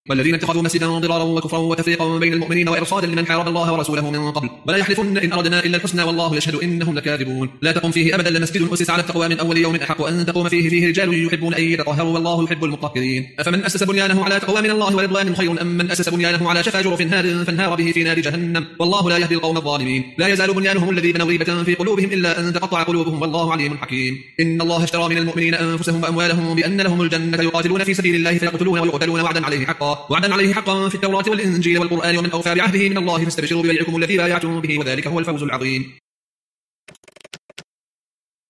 والذين اتخذوا مسجدا ضرارا وكفرا وتفريقا بين المؤمنين وإرصادا لمن حارب الله ورسوله من قبل ولا يحلفن إن أردنا إلا الحسنى والله يشهد إنهم لكاذبون لا تقم فيه أبدا لمسجد أسس على التقوى من أول يوم أحق أن تقوم فيه رجال يحبون أن يتطهروا والله يحب المطهرين أفمن أسس بنيانه على تقوى من الله ورضوان خير أم من أسس بنيانه على شفا جرف هار فانهار به في نار جهنم والله لا يهدي القوم الظالمين لا يزال بنيانهم الذي بنوا ريبة في قلوبهم إلا أن تقطع قلوبهم والله عليم حكيم إن الله اشترى من المؤمنين أنفسهم وأموالهم بأن لهم الجنة يقاتلون في سبيل الله فيقتلون ويقتلون وعدا عليه حقا في التوراة والإنجيل والقرآن ومن أوفى بعهده من الله فاستبشروا ببيعكم الذي بايعتم به وذلك هو الفوز العظيم.